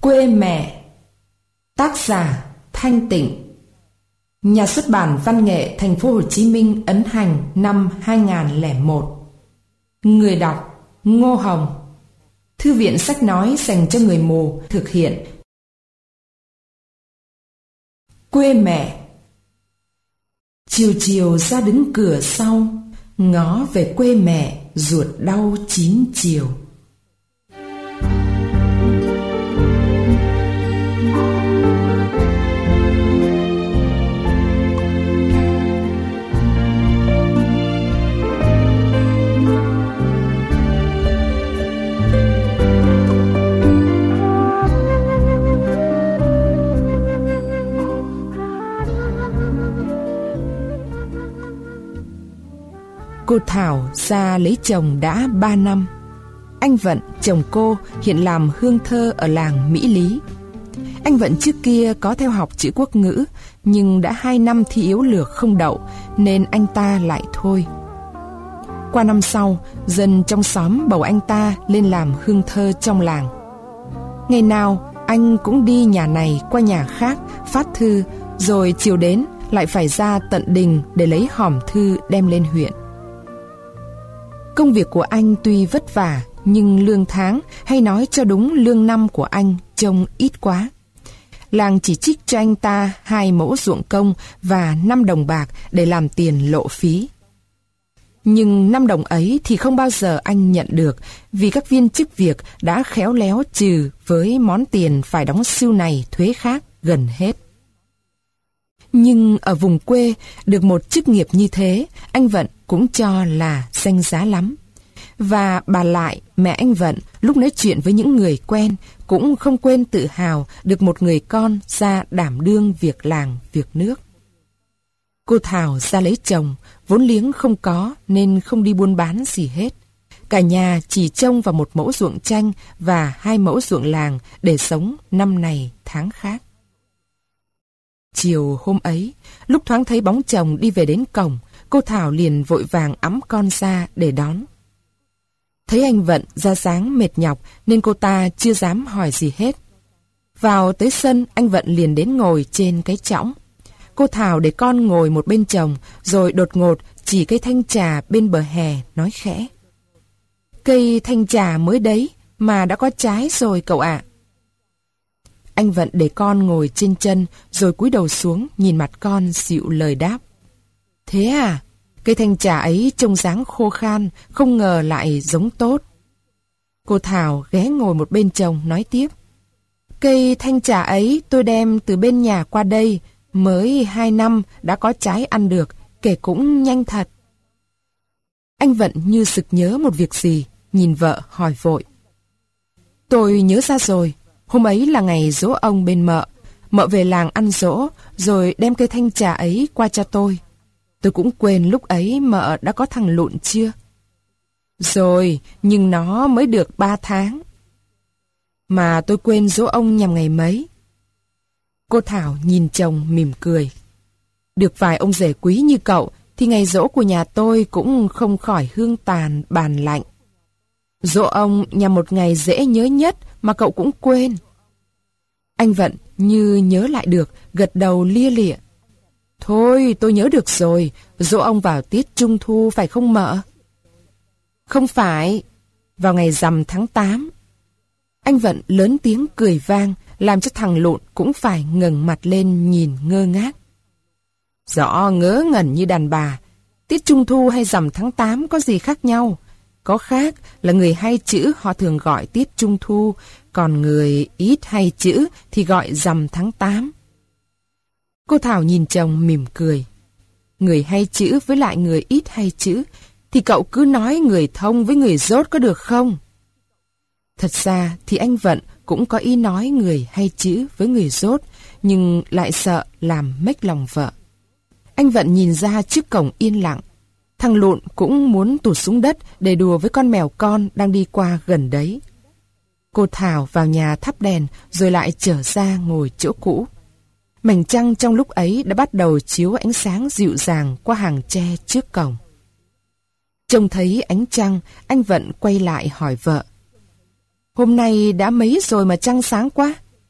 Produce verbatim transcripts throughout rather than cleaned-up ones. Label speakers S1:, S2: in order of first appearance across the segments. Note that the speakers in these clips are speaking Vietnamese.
S1: Quê mẹ. Tác giả Thanh Tịnh. Nhà xuất bản Văn nghệ Thành phố Hồ Chí Minh ấn hành năm hai nghìn không trăm lẻ một. Người đọc Ngô Hồng. Thư viện sách nói dành cho người mù thực hiện. Quê mẹ. Chiều chiều ra đứng cửa sau, ngó về quê mẹ ruột đau chín chiều. Cô Thảo ra lấy chồng đã ba năm. Anh Vận, chồng cô, hiện làm hương thơ ở làng Mỹ Lý. Anh Vận trước kia có theo học chữ quốc ngữ, nhưng đã hai năm thi yếu lược không đậu, nên anh ta lại thôi. Qua năm sau, dân trong xóm bầu anh ta lên làm hương thơ trong làng. Ngày nào, anh cũng đi nhà này qua nhà khác, phát thư, rồi chiều đến lại phải ra tận đình để lấy hòm thư đem lên huyện. Công việc của anh tuy vất vả, nhưng lương tháng, hay nói cho đúng lương năm của anh, trông ít quá. Làng chỉ trích cho anh ta hai mẫu ruộng công và năm đồng bạc để làm tiền lộ phí. Nhưng năm đồng ấy thì không bao giờ anh nhận được, vì các viên chức việc đã khéo léo trừ với món tiền phải đóng sưu này thuế khác gần hết. Nhưng ở vùng quê, được một chức nghiệp như thế, anh Vận cũng cho là danh giá lắm. Và bà Lại, mẹ anh Vận, lúc nói chuyện với những người quen, cũng không quên tự hào được một người con ra đảm đương việc làng, việc nước. Cô Thảo ra lấy chồng, vốn liếng không có nên không đi buôn bán gì hết. Cả nhà chỉ trông vào một mẫu ruộng chanh và hai mẫu ruộng làng để sống năm này tháng khác. Chiều hôm ấy, lúc thoáng thấy bóng chồng đi về đến cổng, cô Thảo liền vội vàng ẵm con ra để đón. Thấy anh Vận ra dáng mệt nhọc nên cô ta chưa dám hỏi gì hết. Vào tới sân, anh Vận liền đến ngồi trên cái chõng. Cô Thảo để con ngồi một bên chồng, rồi đột ngột chỉ cây thanh trà bên bờ hè nói khẽ: "Cây thanh trà mới đấy mà đã có trái rồi cậu ạ." Anh Vận để con ngồi trên chân, rồi cúi đầu xuống nhìn mặt con dịu lời đáp: "Thế à, cây thanh trà ấy trông dáng khô khan, không ngờ lại giống tốt." Cô Thảo ghé ngồi một bên chồng nói tiếp: "Cây thanh trà ấy tôi đem từ bên nhà qua đây, mới hai năm đã có trái ăn được, kể cũng nhanh thật." Anh Vận như sực nhớ một việc gì, nhìn vợ hỏi vội: "Tôi nhớ ra rồi. Hôm ấy là ngày giỗ ông bên mợ. Mợ về làng ăn giỗ, rồi đem cây thanh trà ấy qua cho tôi. Tôi cũng quên lúc ấy mợ đã có thằng Lụn chưa?" "Rồi, nhưng nó mới được ba tháng." "Mà tôi quên giỗ ông nhằm ngày mấy?" Cô Thảo nhìn chồng mỉm cười: "Được vài ông rể quý như cậu, thì ngày giỗ của nhà tôi cũng không khỏi hương tàn bàn lạnh. Giỗ ông nhằm một ngày dễ nhớ nhất mà cậu cũng quên." Anh Vận như nhớ lại được, gật đầu lia lịa: "Thôi tôi nhớ được rồi, giỗ ông vào tiết Trung Thu phải không mợ?" "Không phải, vào ngày rằm tháng tám." Anh Vận lớn tiếng cười vang, làm cho thằng Lụn cũng phải ngẩng mặt lên nhìn ngơ ngác. "Rõ ngớ ngẩn như đàn bà, tiết Trung Thu hay rằm tháng tám có gì khác nhau? Có khác là người hay chữ họ thường gọi tiết Trung Thu, còn người ít hay chữ thì gọi rằm tháng tám. Cô Thảo nhìn chồng mỉm cười: "Người hay chữ với lại người ít hay chữ, thì cậu cứ nói người thông với người dốt có được không?" Thật ra thì anh Vận cũng có ý nói người hay chữ với người dốt, nhưng lại sợ làm mếch lòng vợ. Anh Vận nhìn ra trước cổng yên lặng. Thằng Lụn cũng muốn tụt xuống đất để đùa với con mèo con đang đi qua gần đấy. Cô Thảo vào nhà thắp đèn rồi lại trở ra ngồi chỗ cũ. Mảnh trăng trong lúc ấy đã bắt đầu chiếu ánh sáng dịu dàng qua hàng tre trước cổng. Trông thấy ánh trăng, anh Vận quay lại hỏi vợ: "Hôm nay đã mấy rồi mà trăng sáng quá,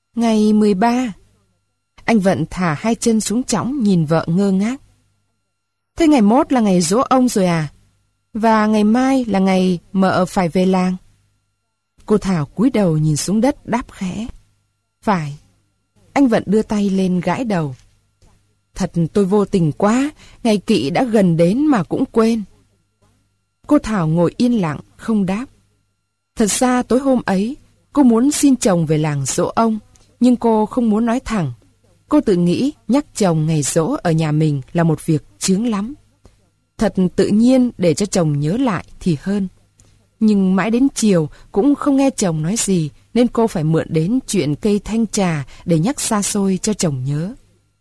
S1: Ngày mười ba. Anh Vận thả hai chân xuống chõng nhìn vợ ngơ ngác. Thế ngày mốt là ngày giỗ ông rồi à? Và ngày mai là ngày mợ phải về làng. Cô Thảo cúi đầu nhìn xuống đất đáp khẽ. Phải. Anh Vận đưa tay lên gãi đầu. Thật tôi vô tình quá, ngày kỵ đã gần đến mà cũng quên. Cô Thảo ngồi yên lặng, không đáp. Thật ra tối hôm ấy, cô muốn xin chồng về làng giỗ ông, nhưng cô không muốn nói thẳng. Cô tự nghĩ nhắc chồng ngày giỗ ở nhà mình là một việc chướng lắm. Thật tự nhiên để cho chồng nhớ lại thì hơn. Nhưng mãi đến chiều cũng không nghe chồng nói gì, nên cô phải mượn đến chuyện cây thanh trà để nhắc xa xôi cho chồng nhớ.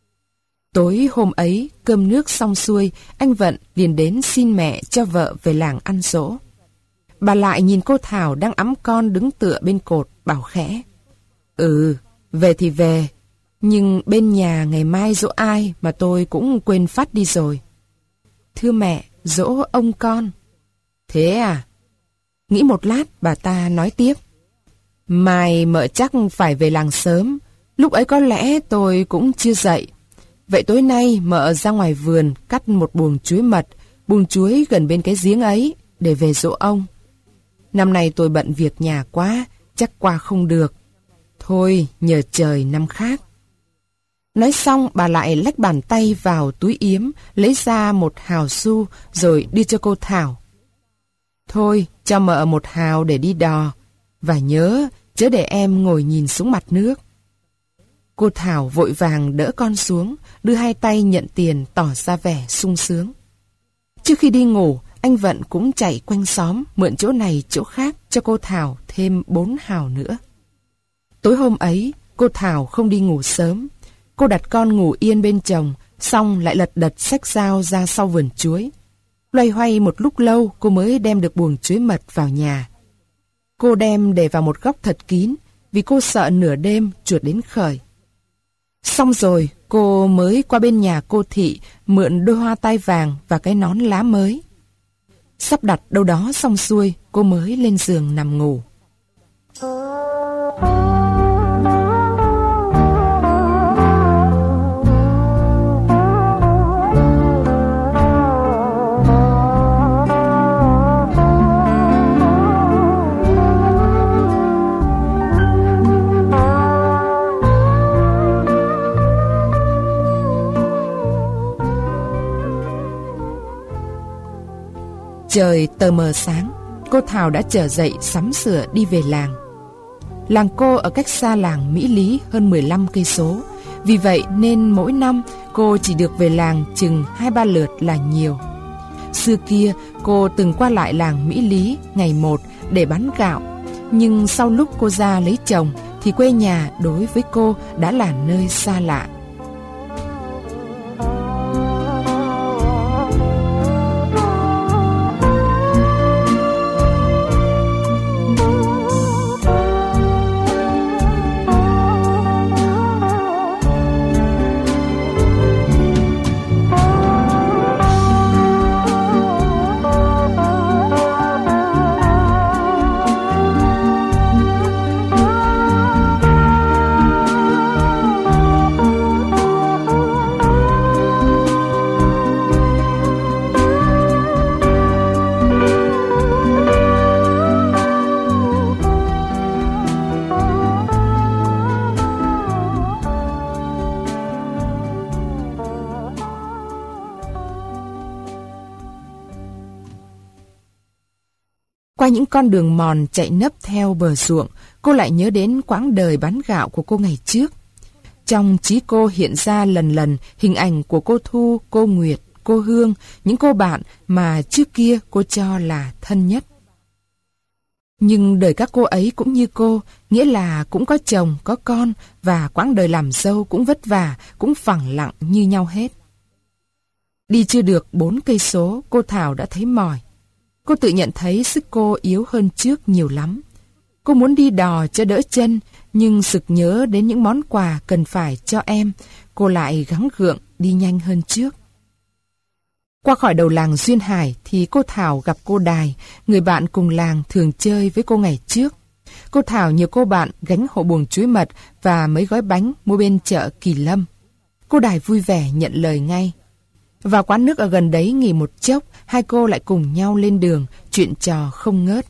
S1: Tối hôm ấy, cơm nước xong xuôi, anh Vận liền đến xin mẹ cho vợ về làng ăn giỗ. Bà lại nhìn cô Thảo đang ẵm con đứng tựa bên cột, bảo khẽ. Ừ, về thì về, nhưng bên nhà ngày mai giỗ ai mà tôi cũng quên phát đi rồi. Thưa mẹ, giỗ ông con. Thế à? Nghĩ một lát bà ta nói tiếp. Mai mợ chắc phải về làng sớm, lúc ấy có lẽ tôi cũng chưa dậy. Vậy tối nay mợ ra ngoài vườn cắt một buồng chuối mật, buồng chuối gần bên cái giếng ấy, để về giỗ ông. Năm nay tôi bận việc nhà quá, chắc qua không được. Thôi, nhờ trời năm khác. Nói xong bà lại lách bàn tay vào túi yếm, lấy ra một hào xu rồi đưa cho cô Thảo. Thôi, cho mợ một hào để đi đò. Và nhớ, chớ để em ngồi nhìn xuống mặt nước. Cô Thảo vội vàng đỡ con xuống, đưa hai tay nhận tiền tỏ ra vẻ sung sướng. Trước khi đi ngủ, anh Vận cũng chạy quanh xóm, mượn chỗ này chỗ khác cho cô Thảo thêm bốn hào nữa. Tối hôm ấy, cô Thảo không đi ngủ sớm. Cô đặt con ngủ yên bên chồng, xong lại lật đật xách dao ra sau vườn chuối. Loay hoay một lúc lâu cô mới đem được buồng chuối mật vào nhà. Cô đem để vào một góc thật kín, vì cô sợ nửa đêm chuột đến khởi. Xong rồi, cô mới qua bên nhà cô Thị mượn đôi hoa tai vàng và cái nón lá mới. Sắp đặt đâu đó xong xuôi, cô mới lên giường nằm ngủ. Trời tờ mờ sáng, cô Thảo đã trở dậy sắm sửa đi về làng. Làng cô ở cách xa làng Mỹ Lý hơn mười lăm cây số, vì vậy nên mỗi năm cô chỉ được về làng chừng hai ba lượt là nhiều. Xưa kia cô từng qua lại làng Mỹ Lý ngày một để bán gạo, nhưng sau lúc cô ra lấy chồng thì quê nhà đối với cô đã là nơi xa lạ. Qua những con đường mòn chạy nấp theo bờ ruộng, cô lại nhớ đến quãng đời bán gạo của cô ngày trước. Trong trí cô hiện ra lần lần hình ảnh của cô Thu, cô Nguyệt, cô Hương, những cô bạn mà trước kia cô cho là thân nhất. Nhưng đời các cô ấy cũng như cô, nghĩa là cũng có chồng, có con, và quãng đời làm dâu cũng vất vả, cũng phẳng lặng như nhau hết. Đi chưa được bốn cây số, cô Thảo đã thấy mỏi. Cô tự nhận thấy sức cô yếu hơn trước nhiều lắm. Cô muốn đi đò cho đỡ chân, nhưng sực nhớ đến những món quà cần phải cho em, cô lại gắng gượng đi nhanh hơn trước. Qua khỏi đầu làng Duyên Hải thì cô Thảo gặp cô Đài, người bạn cùng làng thường chơi với cô ngày trước. cô Thảo nhờ cô bạn gánh hộ buồng chuối mật và mấy gói bánh mua bên chợ Kỳ Lâm. Cô Đài vui vẻ nhận lời ngay. Vào quán nước ở gần đấy nghỉ một chốc, hai cô lại cùng nhau lên đường, chuyện trò không ngớt.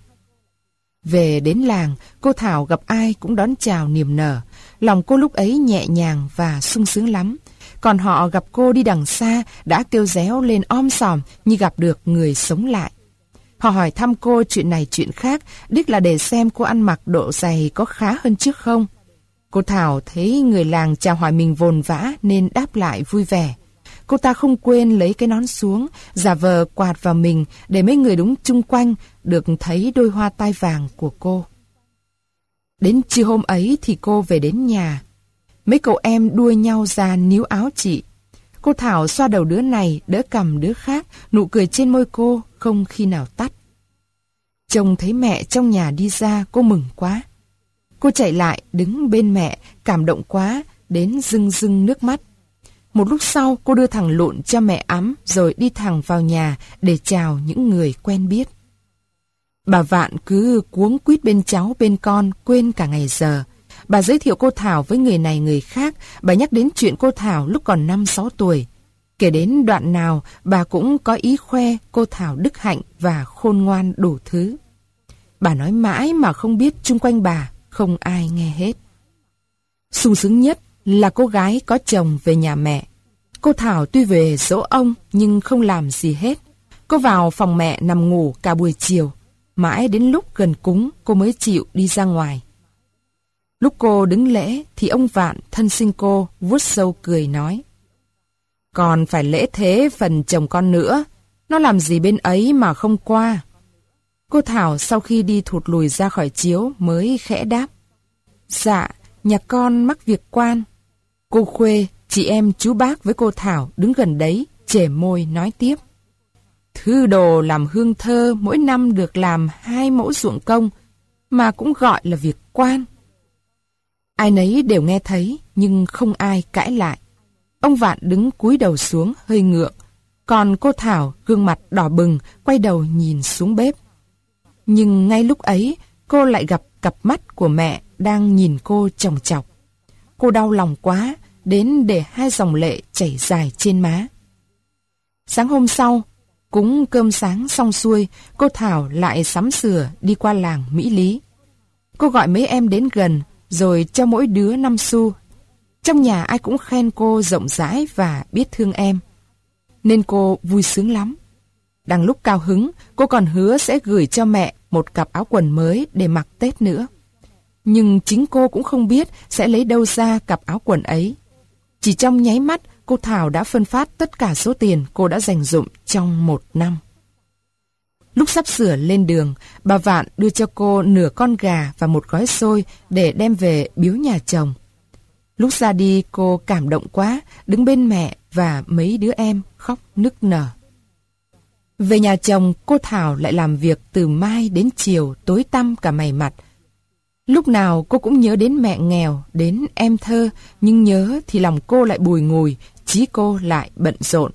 S1: Về đến làng, cô Thảo gặp ai cũng đón chào niềm nở. Lòng cô lúc ấy nhẹ nhàng và sung sướng lắm. Còn họ gặp cô đi đằng xa đã kêu réo lên om sòm như gặp được người sống lại. Họ hỏi thăm cô chuyện này chuyện khác, đích là để xem cô ăn mặc độ giày có khá hơn trước không. Cô Thảo thấy người làng chào hỏi mình vồn vã nên đáp lại vui vẻ. Cô ta không quên lấy cái nón xuống, giả vờ quạt vào mình để mấy người đúng chung quanh được thấy đôi hoa tai vàng của cô. Đến trưa hôm ấy thì cô về đến nhà. Mấy cậu em đua nhau ra níu áo chị. Cô Thảo xoa đầu đứa này, đỡ cầm đứa khác, nụ cười trên môi cô không khi nào tắt. Trông thấy mẹ trong nhà đi ra, cô mừng quá. Cô chạy lại, đứng bên mẹ, cảm động quá, đến rưng rưng nước mắt. Một lúc sau, cô đưa thằng Lụn cho mẹ ấm, rồi đi thẳng vào nhà để chào những người quen biết. Bà Vạn cứ cuống quýt bên cháu bên con, quên cả ngày giờ. Bà giới thiệu cô Thảo với người này người khác, bà nhắc đến chuyện cô Thảo lúc còn năm sáu tuổi. Kể đến đoạn nào, bà cũng có ý khoe cô Thảo đức hạnh và khôn ngoan đủ thứ. Bà nói mãi mà không biết chung quanh bà, không ai nghe hết. Sung sướng nhất là cô gái có chồng về nhà mẹ. Cô Thảo tuy về dỗ ông nhưng không làm gì hết. Cô vào phòng mẹ nằm ngủ cả buổi chiều. Mãi đến lúc gần cúng cô mới chịu đi ra ngoài. Lúc cô đứng lễ thì ông Vạn thân sinh cô vuốt râu cười nói: "Còn phải lễ thế phần chồng con nữa, nó làm gì bên ấy mà không qua?" Cô Thảo sau khi đi thụt lùi ra khỏi chiếu mới khẽ đáp: "Dạ, nhà con mắc việc quan." Cô Khuê, chị em chú bác với cô Thảo đứng gần đấy, chề môi nói tiếp: "Thư đồ làm hương thơ mỗi năm được làm hai mẫu ruộng công, mà cũng gọi là việc quan." Ai nấy đều nghe thấy, nhưng không ai cãi lại. Ông Vạn đứng cúi đầu xuống hơi ngượng, còn cô Thảo gương mặt đỏ bừng, quay đầu nhìn xuống bếp. Nhưng ngay lúc ấy, cô lại gặp cặp mắt của mẹ đang nhìn cô chòng chọc. Cô đau lòng quá, đến để hai dòng lệ chảy dài trên má. Sáng hôm sau, cúng cơm sáng xong xuôi, cô Thảo lại sắm sửa đi qua làng Mỹ Lý. Cô gọi mấy em đến gần, rồi cho mỗi đứa năm xu. Trong nhà ai cũng khen cô rộng rãi và biết thương em, nên cô vui sướng lắm. Đang lúc cao hứng, cô còn hứa sẽ gửi cho mẹ một cặp áo quần mới để mặc Tết nữa. Nhưng chính cô cũng không biết sẽ lấy đâu ra cặp áo quần ấy. Chỉ trong nháy mắt, cô Thảo đã phân phát tất cả số tiền cô đã dành dụm trong một năm. Lúc sắp sửa lên đường, bà Vạn đưa cho cô nửa con gà và một gói xôi để đem về biếu nhà chồng. Lúc ra đi cô cảm động quá, đứng bên mẹ và mấy đứa em khóc nức nở. Về nhà chồng, cô Thảo lại làm việc từ mai đến chiều, tối tăm cả mày mặt. Lúc nào cô cũng nhớ đến mẹ nghèo, đến em thơ, nhưng nhớ thì lòng cô lại bùi ngùi, trí cô lại bận rộn.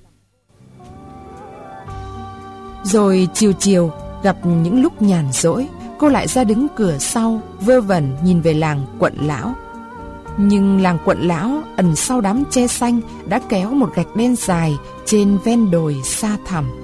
S1: Rồi chiều chiều, gặp những lúc nhàn rỗi, cô lại ra đứng cửa sau, vơ vẩn nhìn về làng Quận Lão. Nhưng làng Quận Lão ẩn sau đám tre xanh đã kéo một gạch đen dài trên ven đồi xa thẳm.